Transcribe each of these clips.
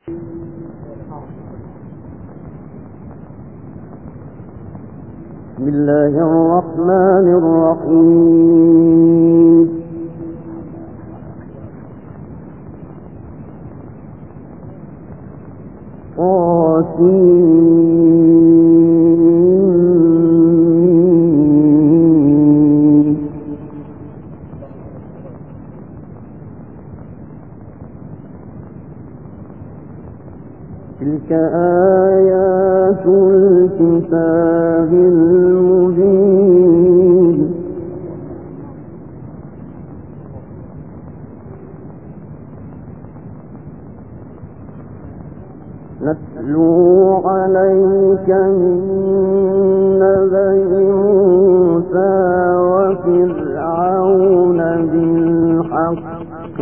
بسم الله الرحمن الرحيم. تلك آيات الكتاب المبين. نتلو عليك من نبأ موسى وفرعون بالحق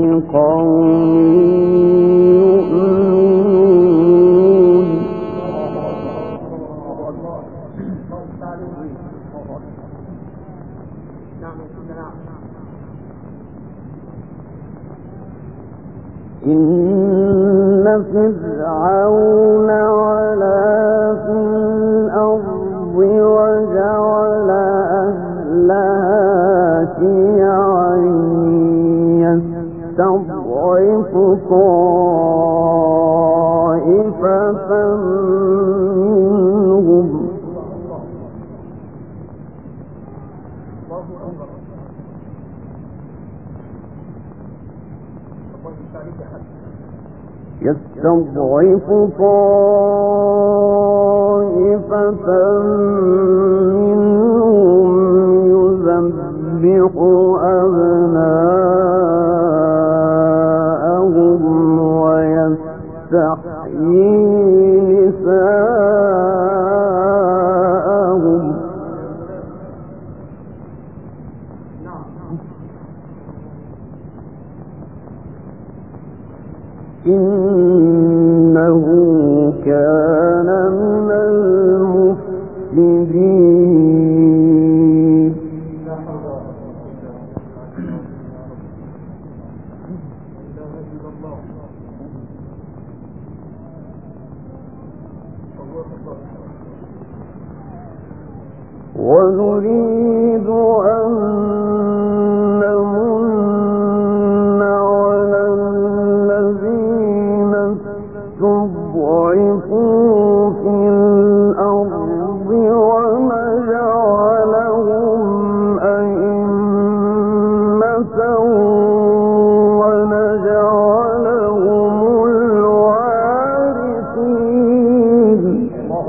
لقوم إن فرعون علا في الأرض وجعل أهلها شيعا يستضعف طائفة منهم يذبح أبناءهم ويستحيي نساءهم. إنه كان من المفسدين. ونريد أن نمن على الذين استضعفوا في الأرض ونجعلهم أئمة ونجعلهم الوارثين.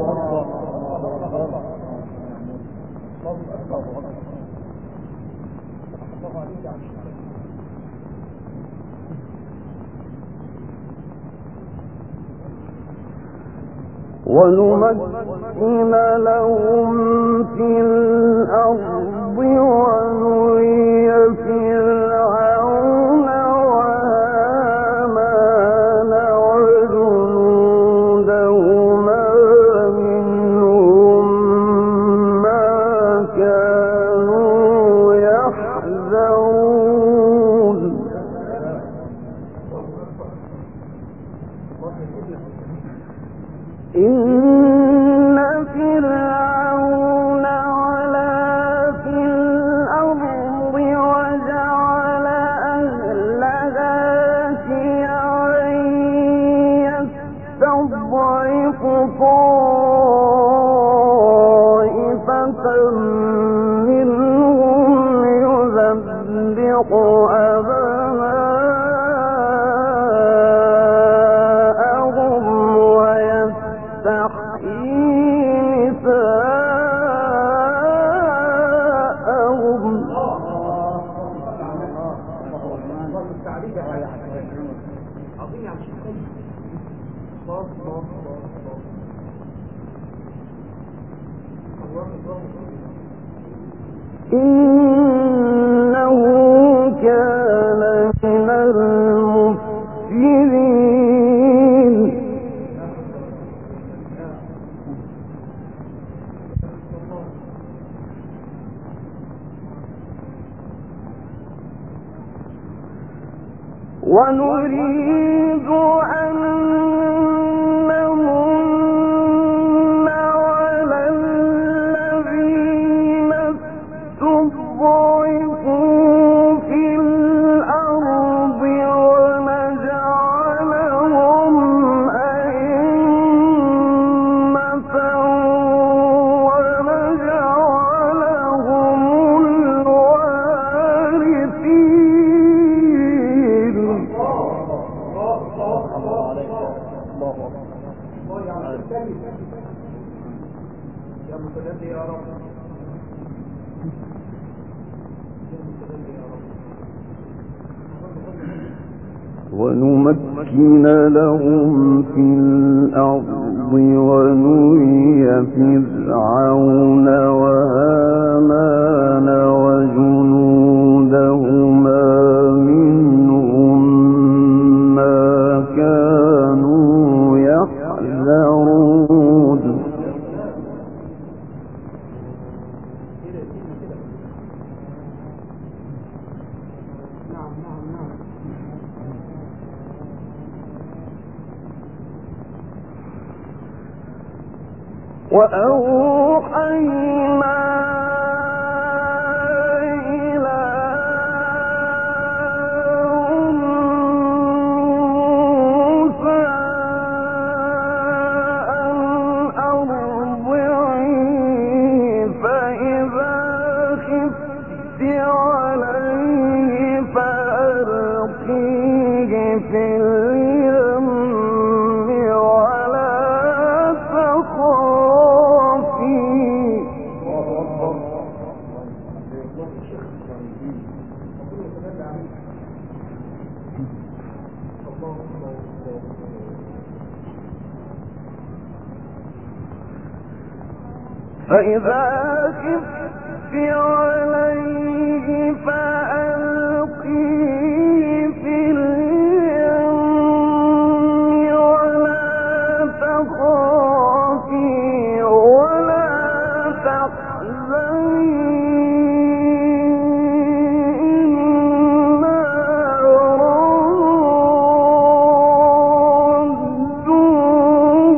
ونمكن لهم في الأرض ونري فرعون وهامان وجنودهما منهم ما كانوا يحذرون. إن فرعون علا في الأرض وجعل أهلها شيعا يستضعف طائفة منهم يذبح أبناءهم ويستحيي نساءهم. إنه كان من المفسدين. ونريد أن يا متدلي يا رب، ونمكن لهم في الأرض ونري فرعون وهامان وجنودهما منهم ما كانوا يحذرون. وأوحينا إلى موسى أن أرضعيه فإذا خفت عليه فألقيه في اليم ولا تخافي. فإذا خفت عليه فألقيه في اليم ولا تخافي ولا تحزني إنا رادوه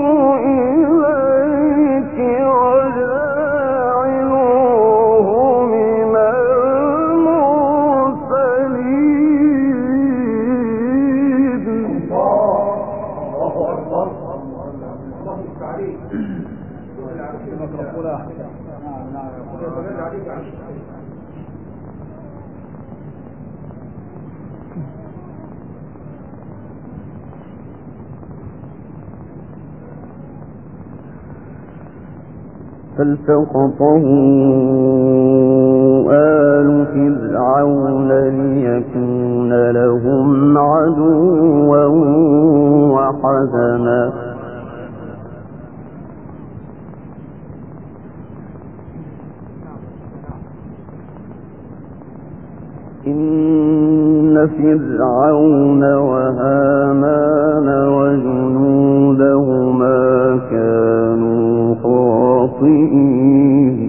إليك وجاعلوه من المرسلين. فالتقطه آل فرعون ليكون لهم عدوا وحزنا. إن فرعون وهامان وجنودهما كانوا خاطئين.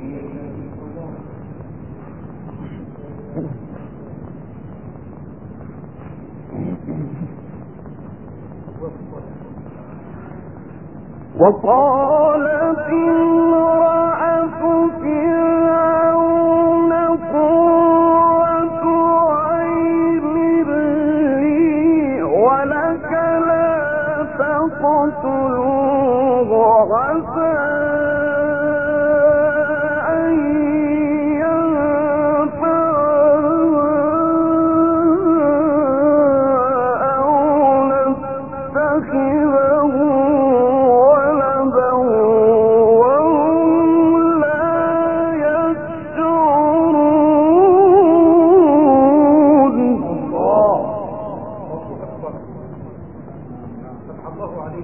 وقالت امرأة فرعون قرة عين لي ولك لا تقتلوه عسى أن ينفعنا أو نتخذه ولدا وهم لا يشعرون. فتح الله عليه.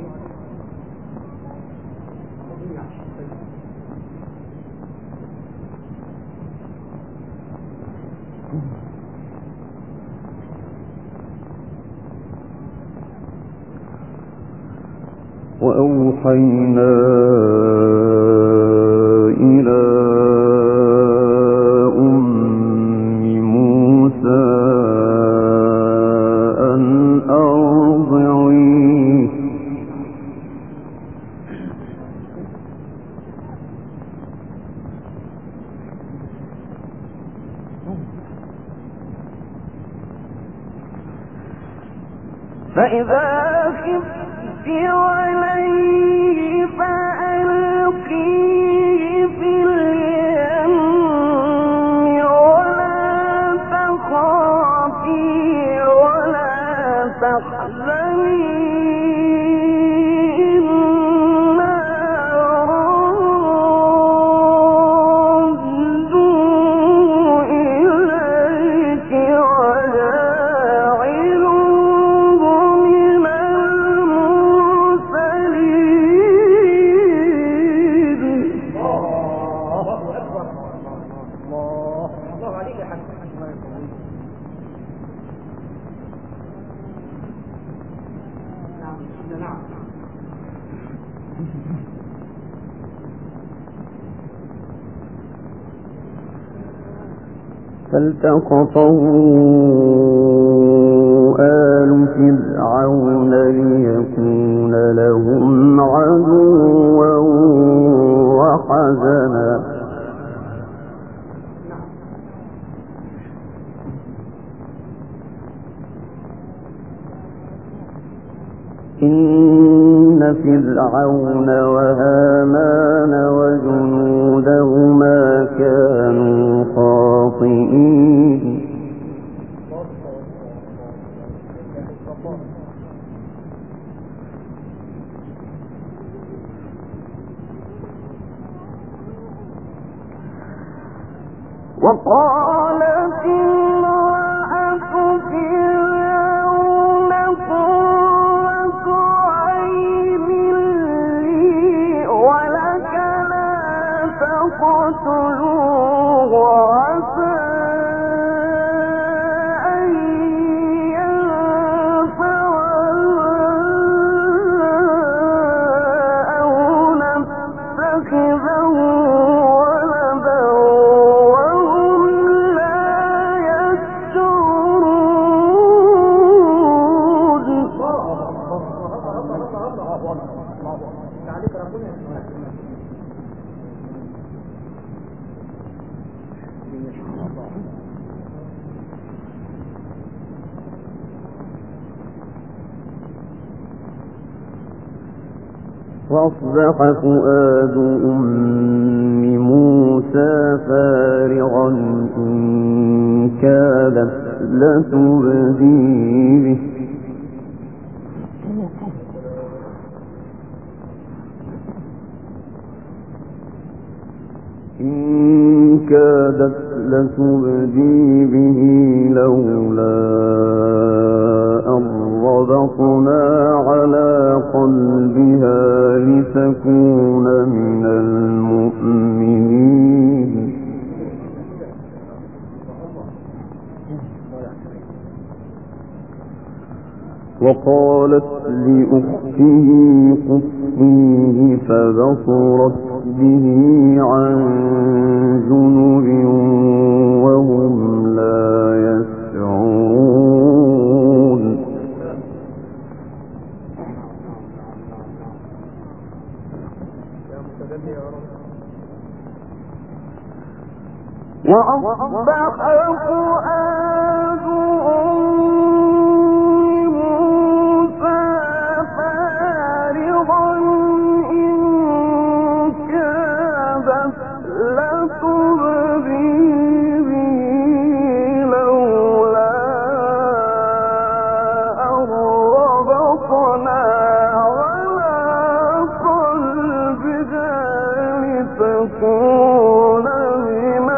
وأوحينا إلى أم موسى أن أرضعيه فإذا خفت عليه فألقيه في اليم ولا تخافي ولا تحزني فالتقطه آل فرعون ليكون لهم عدوا وحزنا إن فرعون وهامان وجنودهما كانوا خاطئين وقالت امرأة فرعون قرة عين لي ولك لا تقتلوه عسى أن ينفعنا أو نتخذه ولدا وهم لا يشعرون. وأصبح فؤاد أم موسى فارغا إن كادت لتبدي به لولا أن ربطنا على قلبها لتكون من المؤمنين. وقالت لأخته قصيه فبصرت به عن جنب وهم لا يشعرون. وأصبح فؤاد أم موسى فارغا إن كادت لتبدي به لولا أن ربطنا على قلبها لتكون من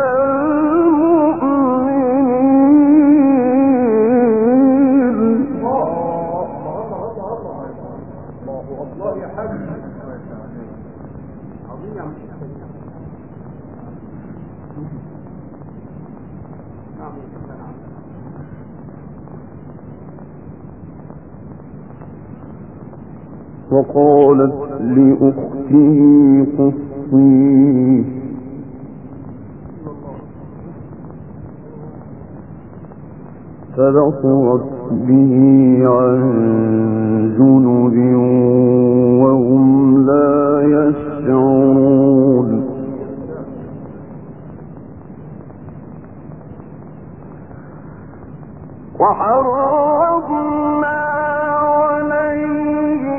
المؤمنين. الله يا حاج عظيم يا عم. وقالت لأخته قصيه فبصرت به عن جنب وهم لا يشعرون. وحرمنا عليه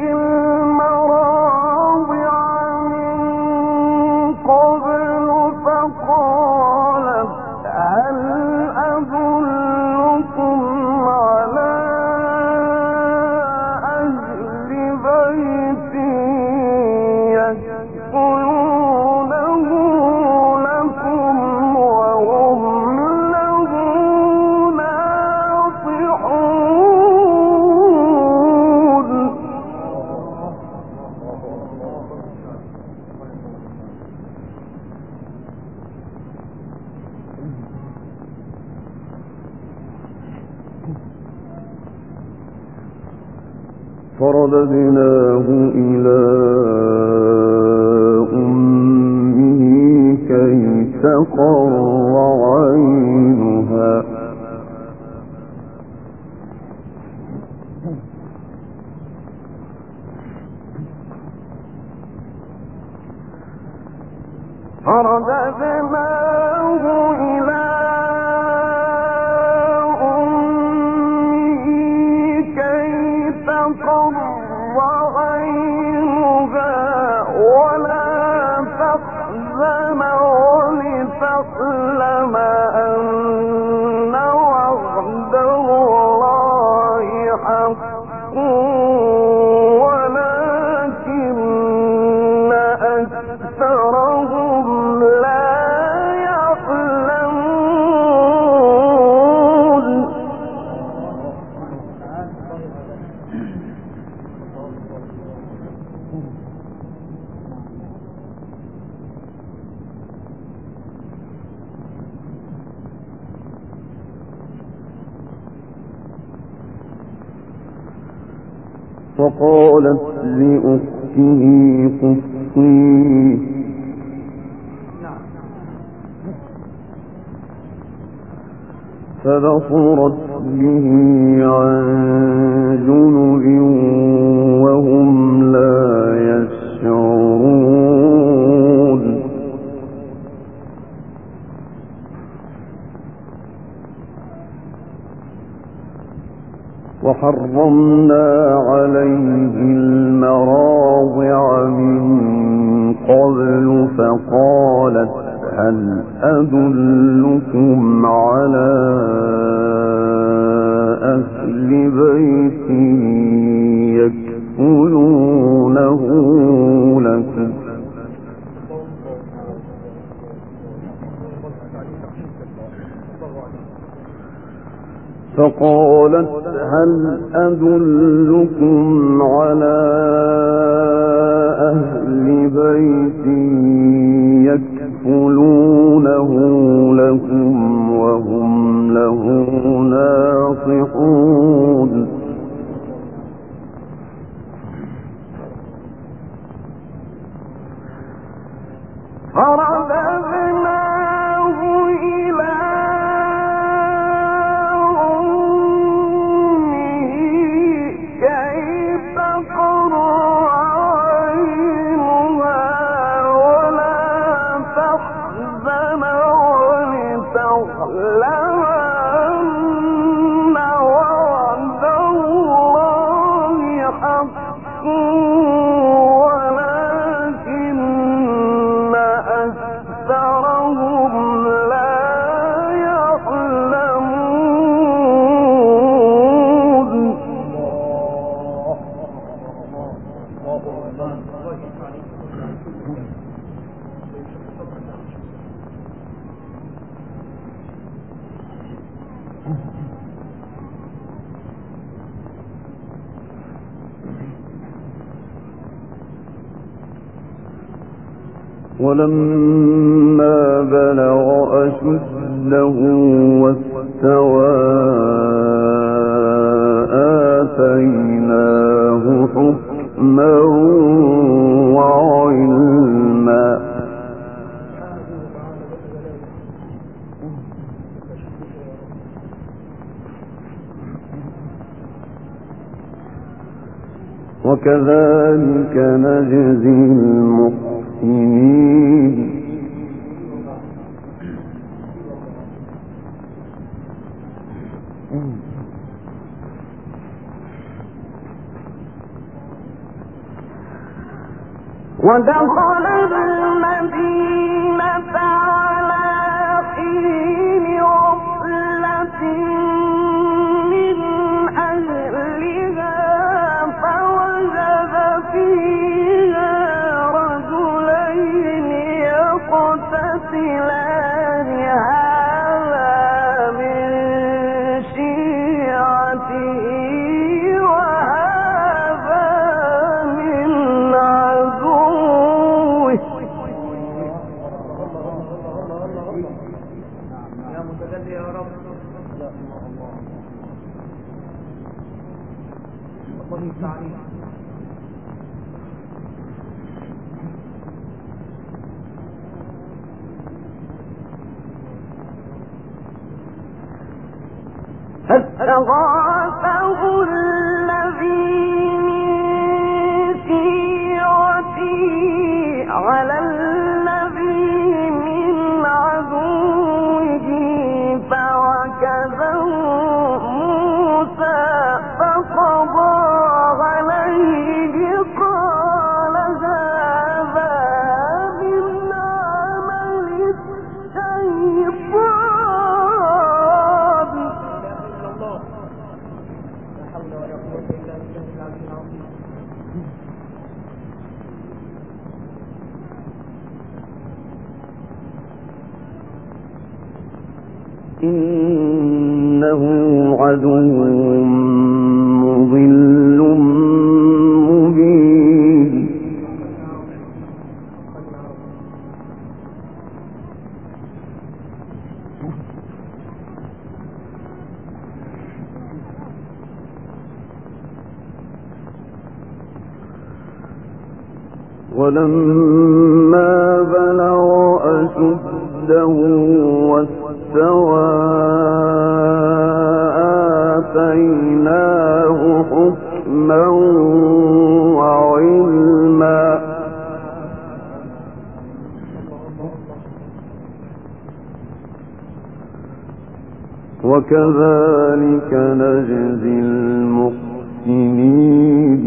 المراضع من قبل فقالت هل أدلكم على أهل بيت يكفلونه لكم وهم له ناصحون. فرددناه إلى فرددناه إلى أمه كي تقر عينها ولا تحزن ولتعلم أن وعد الله حق ولكن أكثرهم لا يعلمون. فقالت لأخته قصيه فبصرت به عن جنب وهم لا يشعرون. وحرمنا عليه المراضع من قبل فقالت هل أدلكم على أهل بيت يكفلونه لكم فقالت هل أدلكم على أهل بيت يكفلونه لكم وهم له ناصحون. فرددناه إلى أمه كي تقر عينها ولا تحزن ولتعلم أن وعد الله حق ولكن أكثرهم لا يعلمون. ولما بلغ أشده واستوى آتيناه حكما وعلما. وكذلك نجزي المحسنين. ودخل المدينة على حين غفلة من أهلها فوجد فيها رجلين يقتتلان هذا من شيعته وهذا من عدوه. يا متجلي يا رب. الله يستعين. فاستغاثه الذي من شيعته على الذي إنه عدو مضل مبين ولما بلغ أشده واستوى آتيناه حكما وعلما وكذلك نجزي المحسنين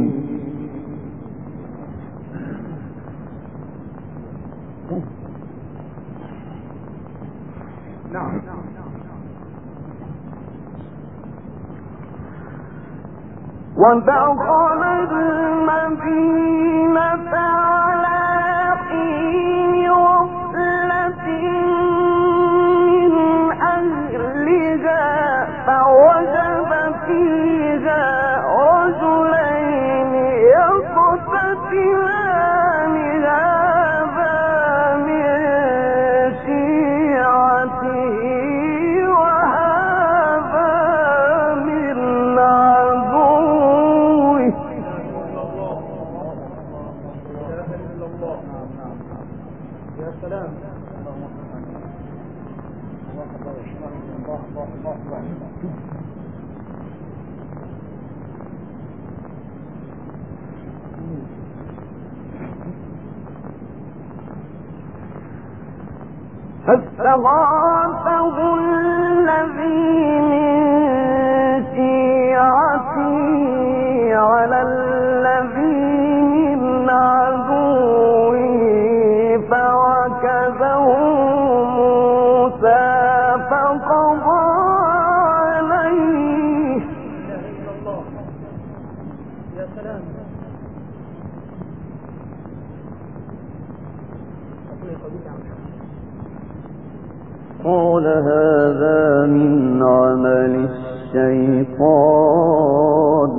ودخل المدينة على حين غفلة من أهلها فوجد فيها رجلين يقتتلان هذا من شيعته وهذا من عدوه يا سلام. فاستغاثه الذي من شيعته على الذي من عدوه فوكزه موسى فقضى عليه. يا سلام. قال هذا من عمل الشيطان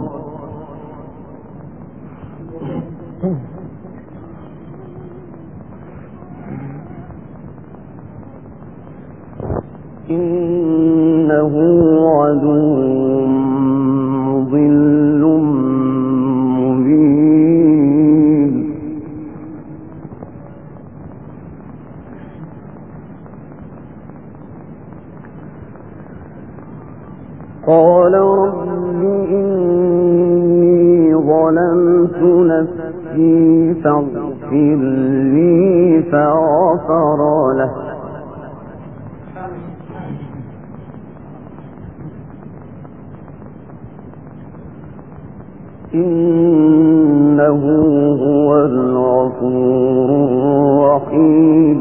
إنه عدو مضل مبين قال رب إني ظلمت نفسي فاغفر لي فغفر له إنه هو الغفور الرحيم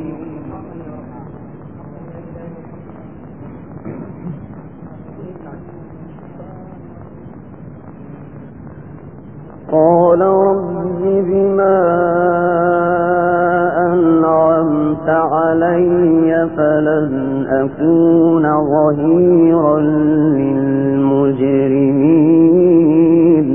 قال رب بما أنعمت علي فلن أكون ظهيرا للمجرمين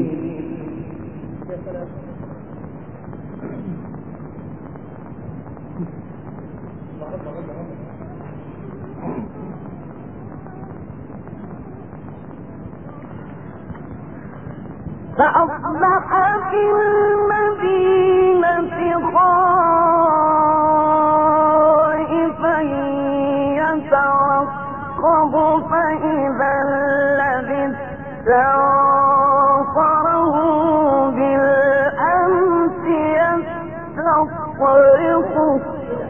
فأصبح في المدينة خائفا يترقب فإذا الذي استنصره بالأمس يستصرخه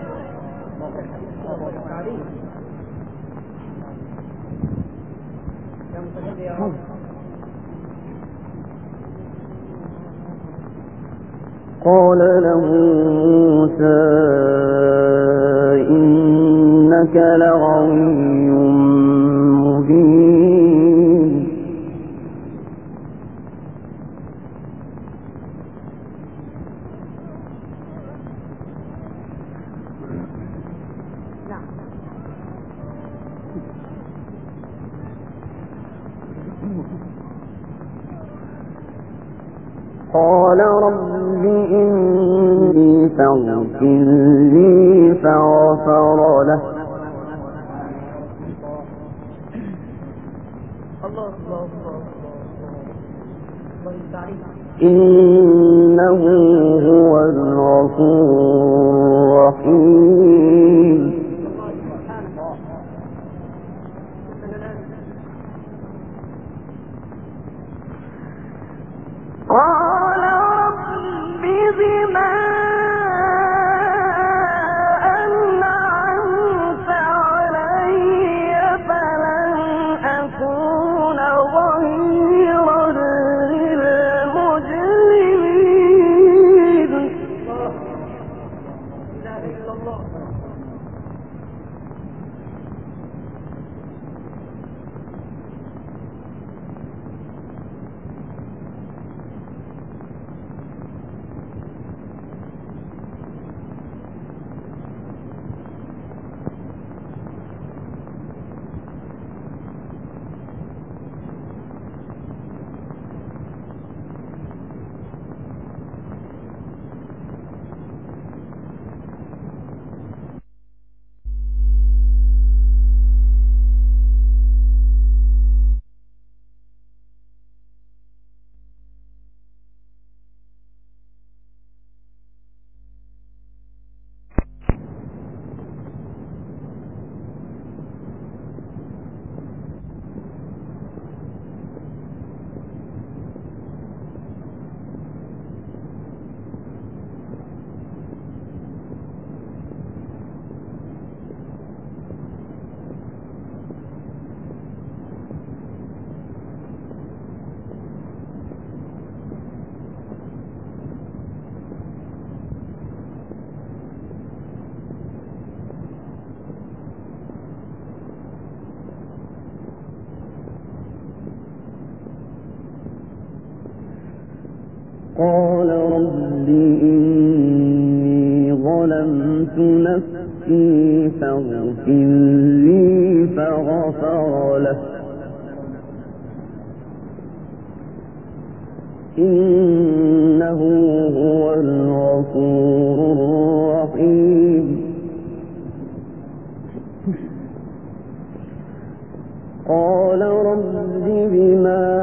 قال له موسى إنك لغوي مبين قال رب إني فاغفر لي فغفر له إنه هو الغفور الرحيم. قال رب بما أنعمت علي فلن أكون ظهيرا للمجرمين. لا إله إلا الله. قال رب إني ظلمت نفسي فاغفر لي فغفر له إنه هو الغفور الرحيم. قال رب بما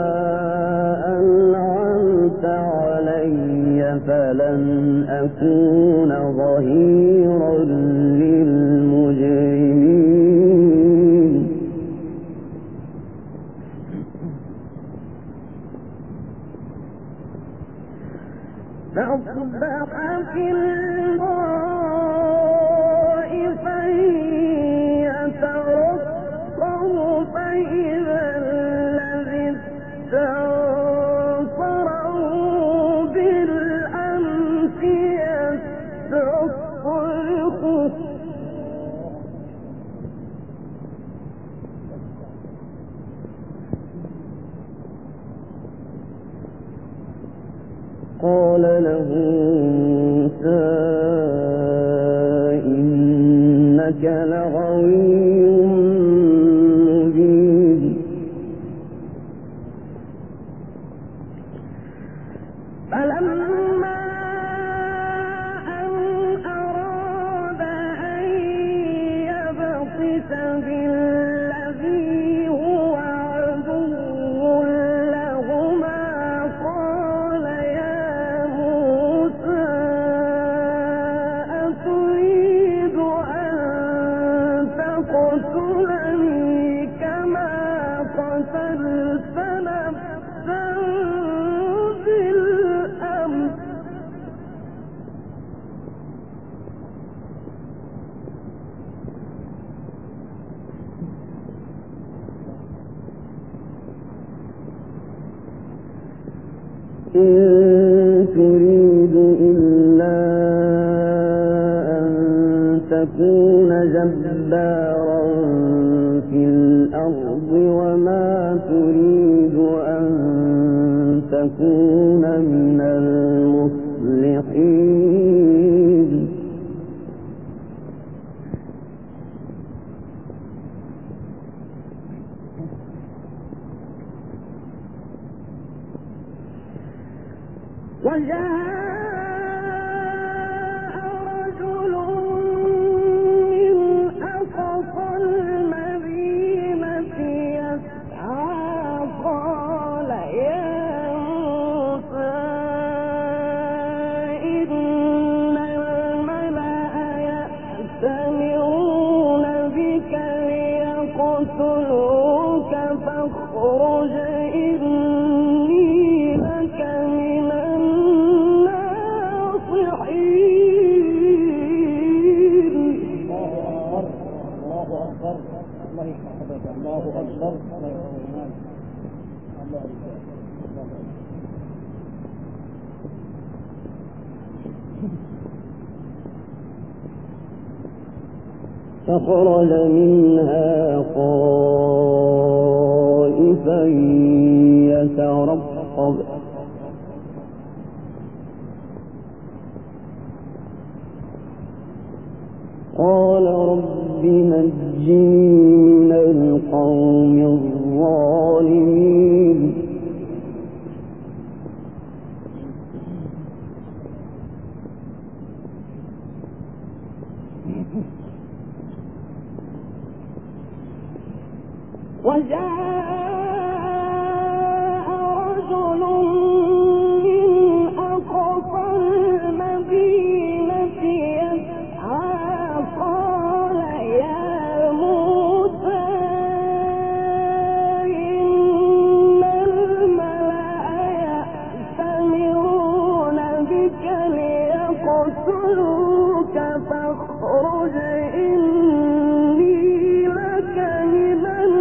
أنعمت علي فلن أكون ظهيرا للمجرمين. فأصبح في الغائفا يترقب فإذا الذي استنصره بالأمس يستصرخه. قال له موسى إنك لغوي مبين. فلما أن أراد أن يبطش بالذي هو عدو لهما قال يا موسى أتريد أن تقتلني كما قتلت نفسا بالأمس إن تريد إلا أن تكون جبارا في الأرض وما تريد أن تكون من المصلحين. فخرج منها خائفا يترقب قال رب نجني من القوم الظالمين وجاء رجل من أقصى المدينة يسعى قال يا موسى إن الملأ يأتمرون بك ليقتلوك فاخرج إني لك من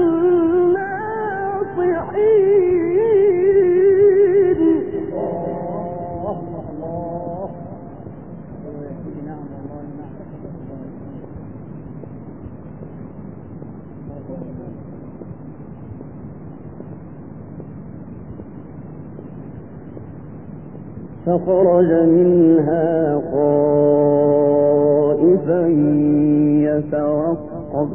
فخرج منها خائفا يترقب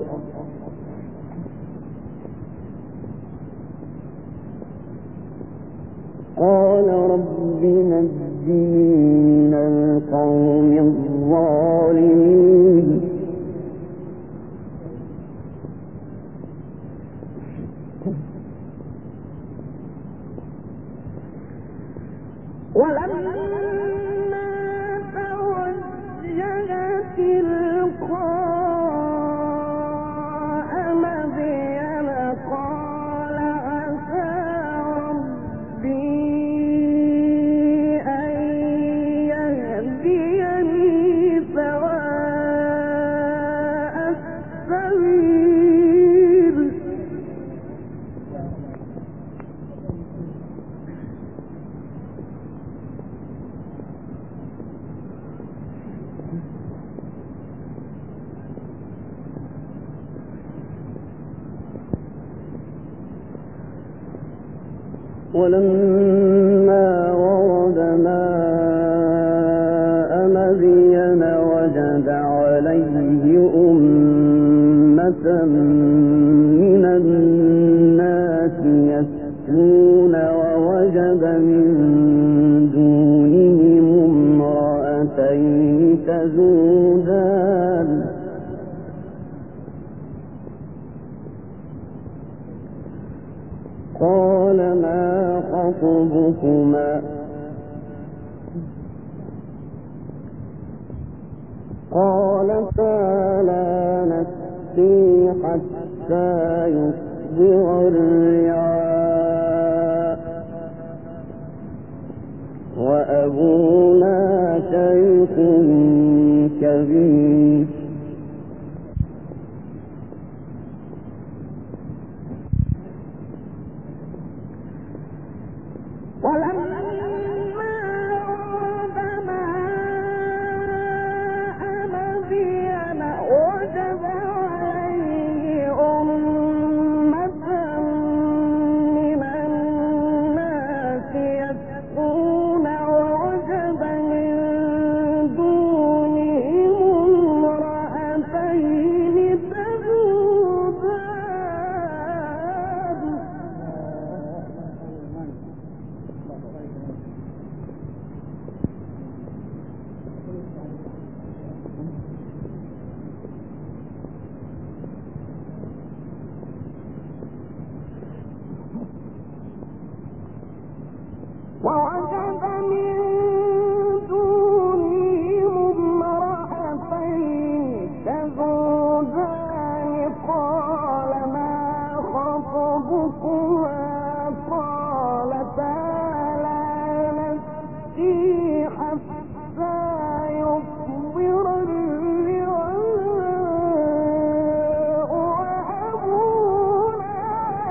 قال رب نجني من القوم الظالمين ولما توجه تلقاء مدين قال عسى ربي أن يهديني سواء السبيل ولما ورد ماء مدين وجد عليه أمة من الناس يسقون ووجد من دونهم امرأتين تذودان قال ما خطبكما قالتا لا نسقي حتى يصدر الرعاء وأبونا شيخ كبير ولما ورد ماء مدين وجد عليه أمة من الناس يسقون ووجد من دونهم امرأتين تذودان ووجد من دونهم امرأتين تذودان قال ما خطبكما قالتا لا نسقي حتى يصدر الرعاء وأبونا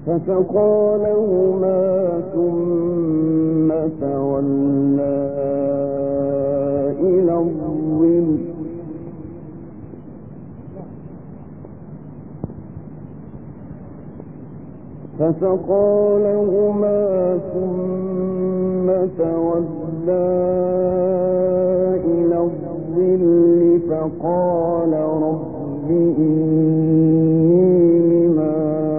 فسقى لهما ثم تولى إلى الظل فقال رب إني لما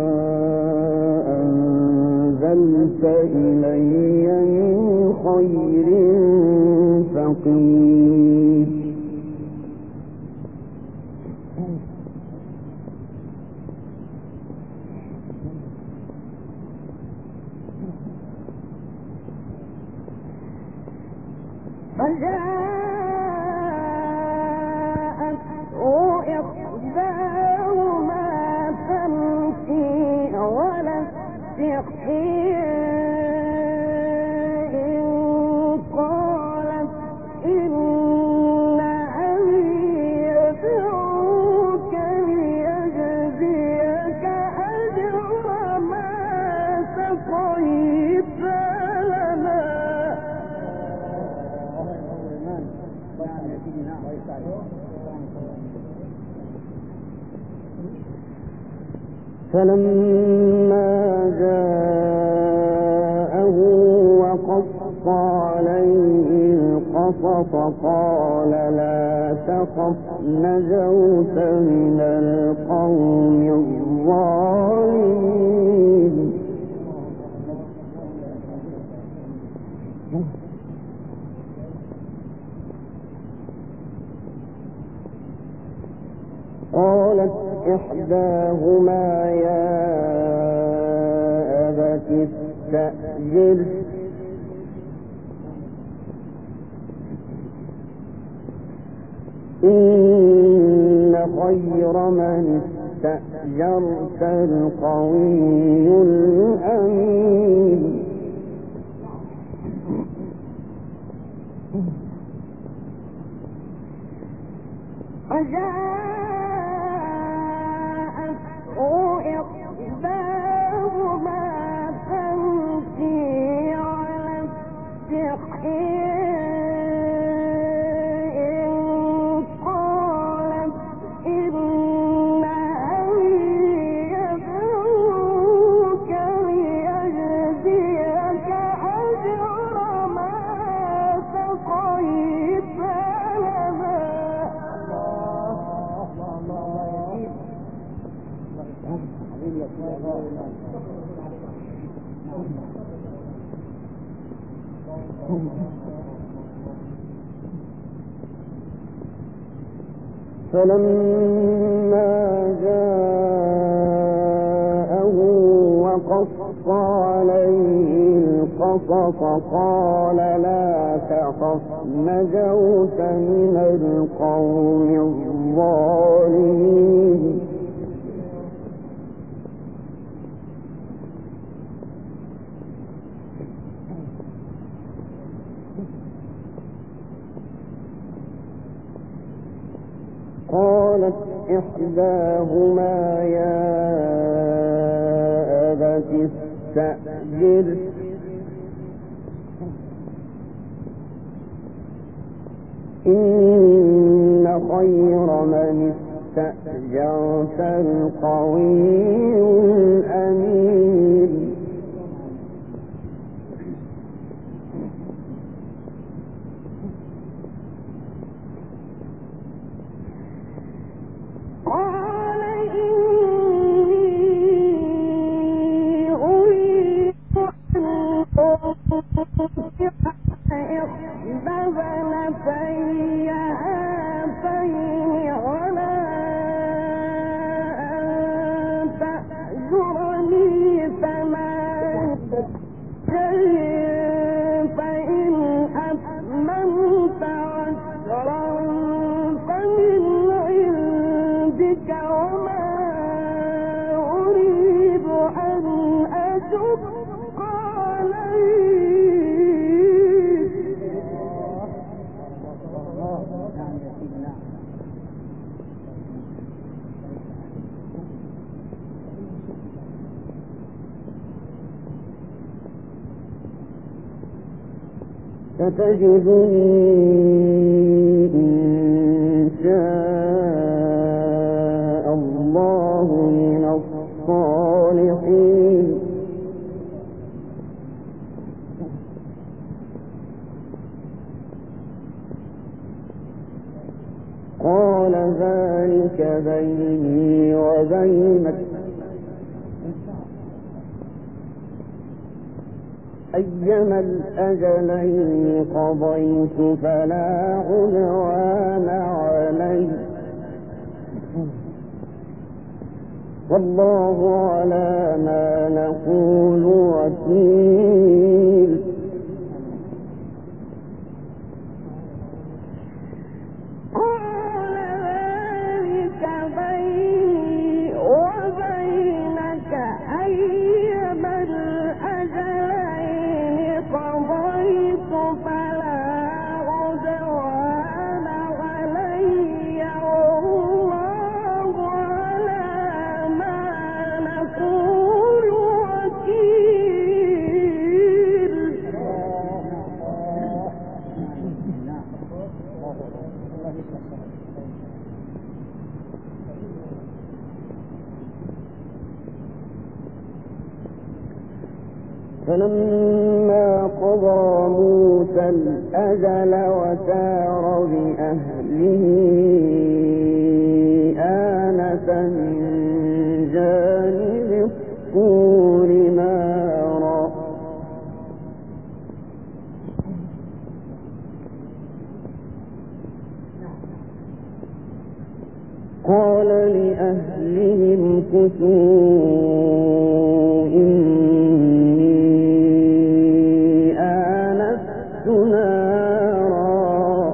أنزلت إلي من خير فقير فجاءته إحداهما تمشي على استحياء قالت إن أبي يدعوك ليجزيك أجر ما سقيت لنا. فلما جاءه وقص عليه القصص قال لا تخف نجوت من القوم الظالمين. قالت إحداهما يا أبت استأجره إن خير من استأجرت القوي الأمين. إحداهما تمشي على استحياء قالت إن أبي يدعوك ليجزيك أجر ما سقيت لنا. فلما جاءه وقص عليه القصص قال لا تخف نجوت من القوم الظالمين. قالت إحداهما يا أبت استأجره إن خير من استأجرت القوي الأمين. قال إني أريد أن أنكح إحدى بنتي هاتين على أن تأجرني ثمانية فإن أتممت عشرا فمن عندك وما أريد أن أشق عليك. ستجدني إن شاء الله من الصالحين. قال ذلك بيني وبينك أيما الأجلين قضيت فلا عدوان علي، والله على ما نقول وكيل. فلما قضى موسى الأجل وسار بأهله آنس من جانب الطور نارا قال لأهلهم كثوا إني آنست نارا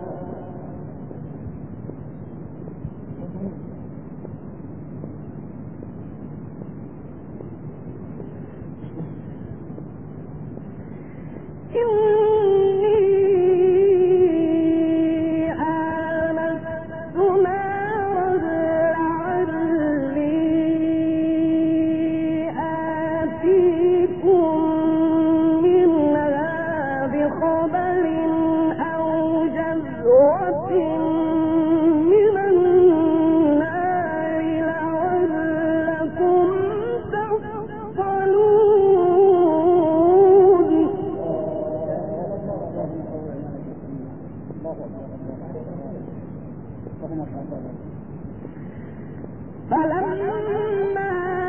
فلما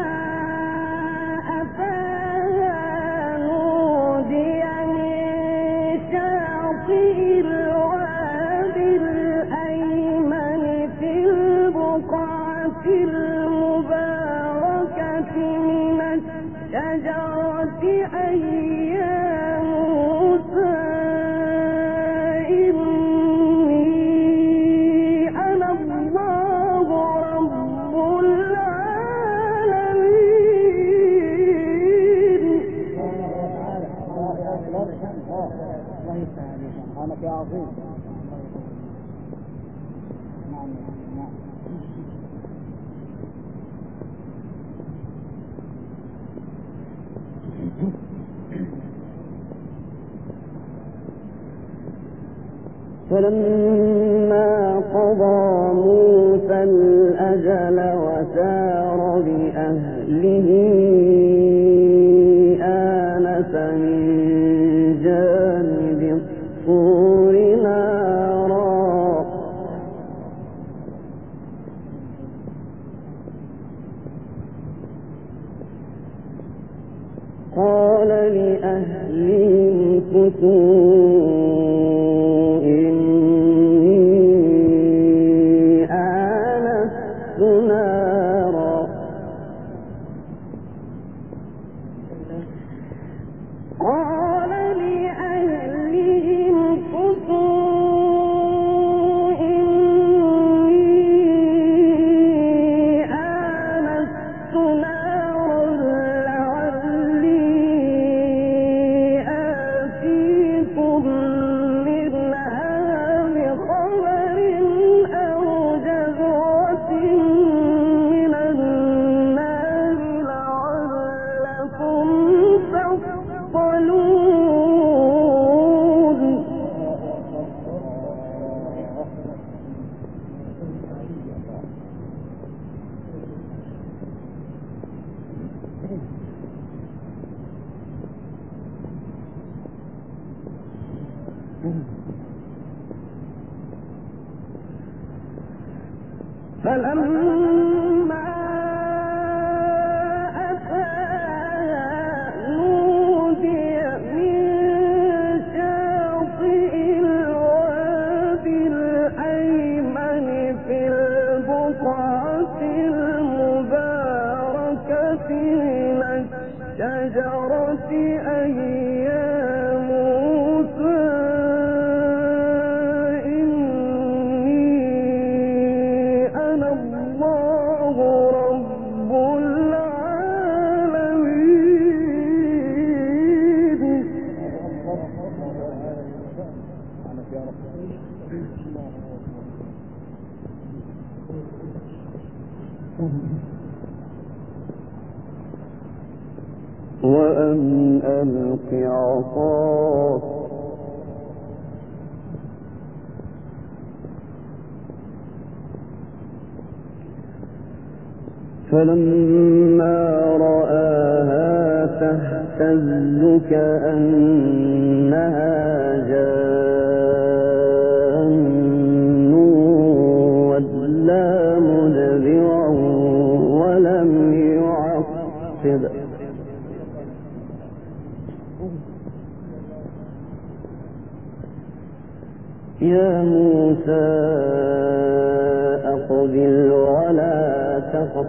أتاها نودي من شاطئ الوادي الأيمن في البقعة المباركة من الشجرة أي يا موسى عظيم. فلما قضى موسى الأجل وسار بأهله آنس من جانب الطور نارا قال لأهلهم كثوا من فلما أتاها نودي من شاطئ الوادي الأيمن في البقعة المباركة من الشجرة أي يا موسى إني أنا الله رب العالمين. وأن ألق عصاك فلما رآها تهتز كأنها جان ولا مدبرا ولم يعقب يا موسى أقبل ولا تخف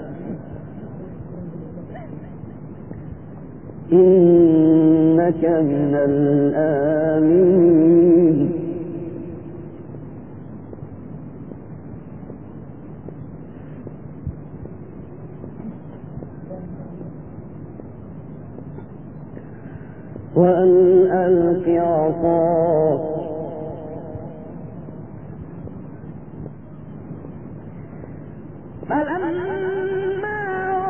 إنك من الآمنين. وأن ألق عصاك فلما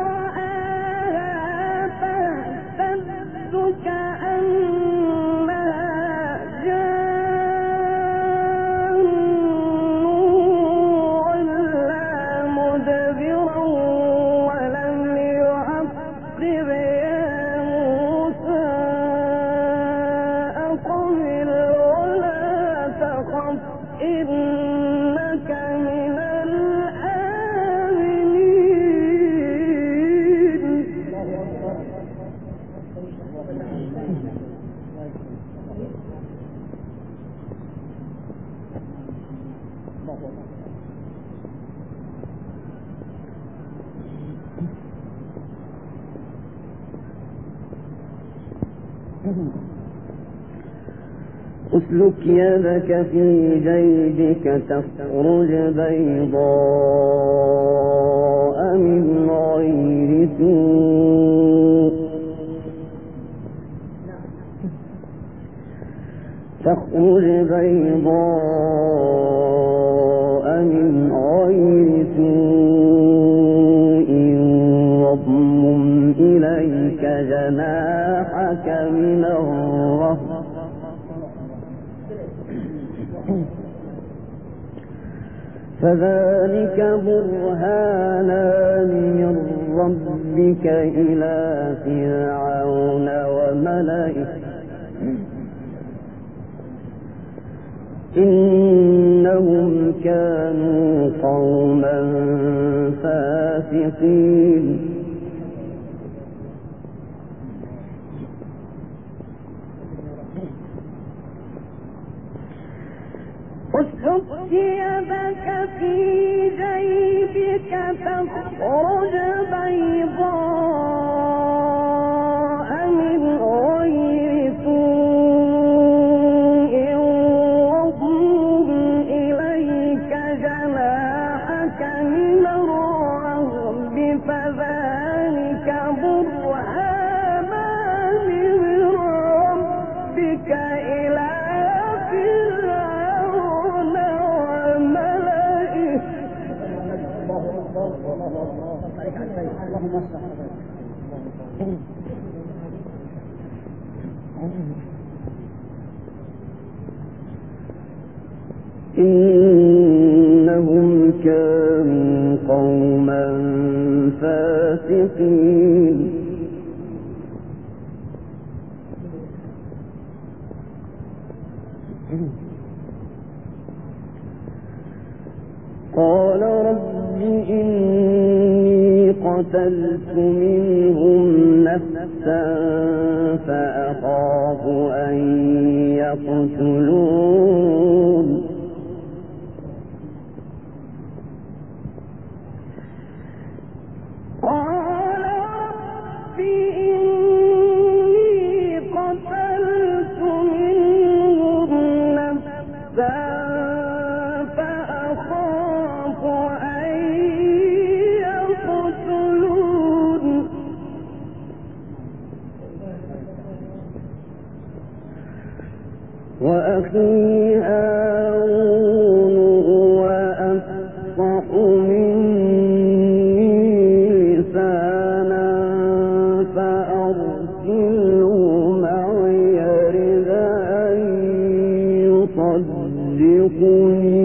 رآها تهتز كأنها جان ولا مدبرا ولم يعقب يا موسى أقبل ولا تخف إنك من اسلك يدك في جيبك تخرج بيضاء من غير سوء تخرج بيضاء من غير سوء واضمم إليك جناحك من الرهب فذلك برهانان من ربك إلى فرعون وملئه إنهم كانوا قوما فاسقين. اسلك يدك في جيبك تخرج بيضاء من غير سوء واضمم إليك جناحك من الرهب فذلك برهانان من ربك إلى إنهم كانوا قوما فاسقين. قال رب قتلت منهم نفسا فأخاف أن يقتلون قال رب إني قتلت منهم نفسا فأخاف أن يقتلون وأخي هارون هو أفصح مني لسانا فأرسله معي يرد أن يصدقني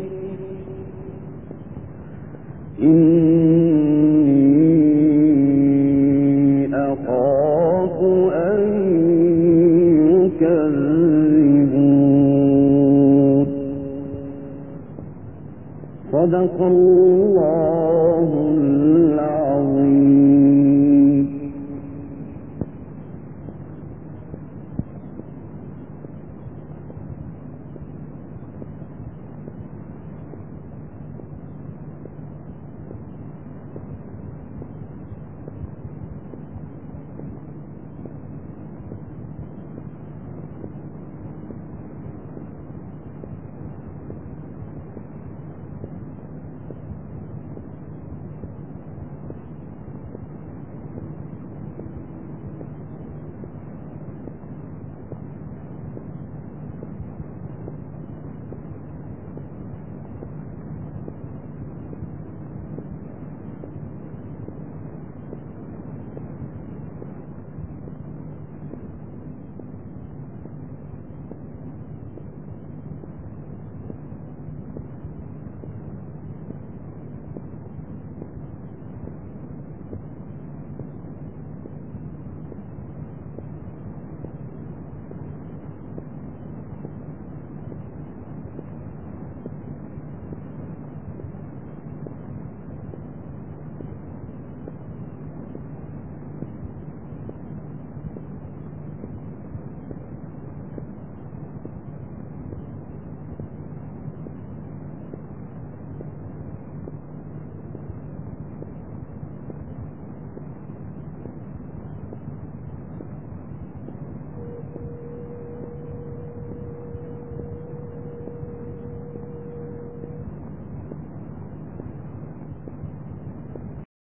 إني أخاف أن يكذبون صدق الله